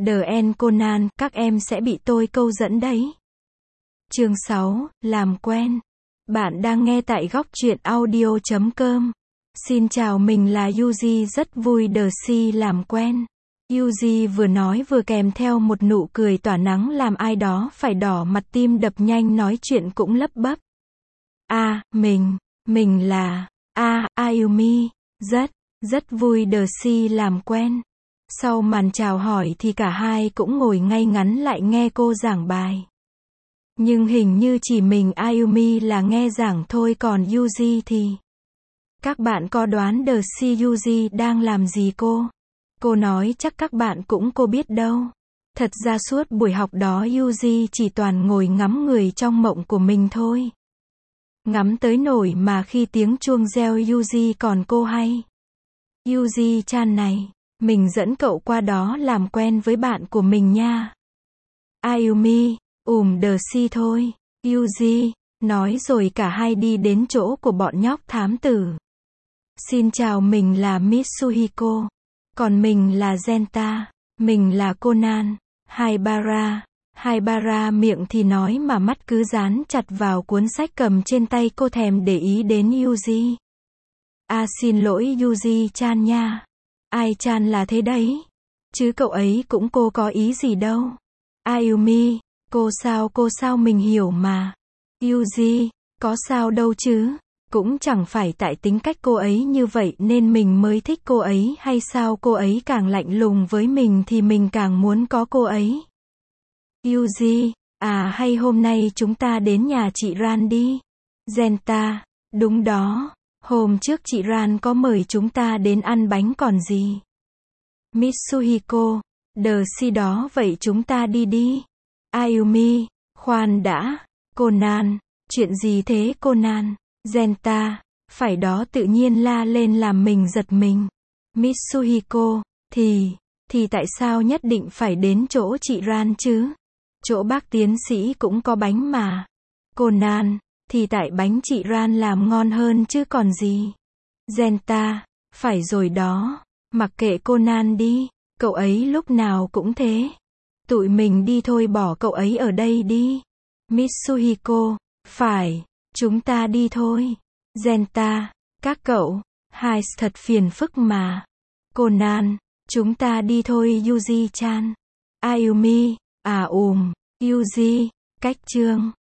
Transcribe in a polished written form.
The End Conan, các em sẽ bị tôi câu dẫn đấy. Chương 6, làm quen. Bạn đang nghe tại góc truyện audio.com. Xin chào, mình là Yuji, rất vui The Si làm quen. Yuji vừa nói vừa kèm theo một nụ cười tỏa nắng làm ai đó phải đỏ mặt, tim đập nhanh, nói chuyện cũng lắp bắp. Mình là, Ayumi, rất vui The Si làm quen. Sau màn chào hỏi thì cả hai cũng ngồi ngay ngắn lại nghe cô giảng bài. Nhưng hình như chỉ mình Ayumi là nghe giảng thôi, còn Yuji thì... Các bạn có đoán The Si Yuji đang làm gì cô? Cô nói chắc các bạn cũng cô biết đâu. Thật ra suốt buổi học đó Yuji chỉ toàn ngồi ngắm người trong mộng của mình thôi. Ngắm tới nỗi mà khi tiếng chuông reo Yuji còn cô hay. Yuji-chan này, mình dẫn cậu qua đó làm quen với bạn của mình nha. Ayumi, The Si thôi. Yuji nói rồi cả hai đi đến chỗ của bọn nhóc thám tử. Xin chào, mình là Mitsuhiko. Còn mình là Genta. Mình là Conan. Haibara miệng thì nói mà mắt cứ dán chặt vào cuốn sách cầm trên tay, cô thèm để ý đến Yuji. Xin lỗi Yuji-chan nha. Ai-chan là thế đấy. Chứ cậu ấy cũng cô có ý gì đâu. Ayumi, cô sao mình hiểu mà. Yuji, có sao đâu chứ. Cũng chẳng phải tại tính cách cô ấy như vậy nên mình mới thích cô ấy hay sao, cô ấy càng lạnh lùng với mình thì mình càng muốn có cô ấy. Yuji, hay hôm nay chúng ta đến nhà chị Ran đi. Genta, đúng đó. Hôm trước chị Ran có mời chúng ta đến ăn bánh còn gì. Mitsuhiko, The Si đó, vậy chúng ta đi. Ayumi, khoan đã. Conan, chuyện gì thế Conan? Genta, phải đó, tự nhiên la lên làm mình giật mình. Mitsuhiko, thì tại sao nhất định phải đến chỗ chị Ran chứ? Chỗ bác tiến sĩ cũng có bánh mà. Conan, thì tại bánh chị Ran làm ngon hơn chứ còn gì. Genta, phải rồi đó. Mặc kệ Conan đi, cậu ấy lúc nào cũng thế. Tụi mình đi thôi, bỏ cậu ấy ở đây đi. Mitsuhiko, phải, chúng ta đi thôi. Genta, các cậu, hai thật phiền phức mà. Conan, chúng ta đi thôi Yuji-chan. Ayumi, Yuji, cách chương.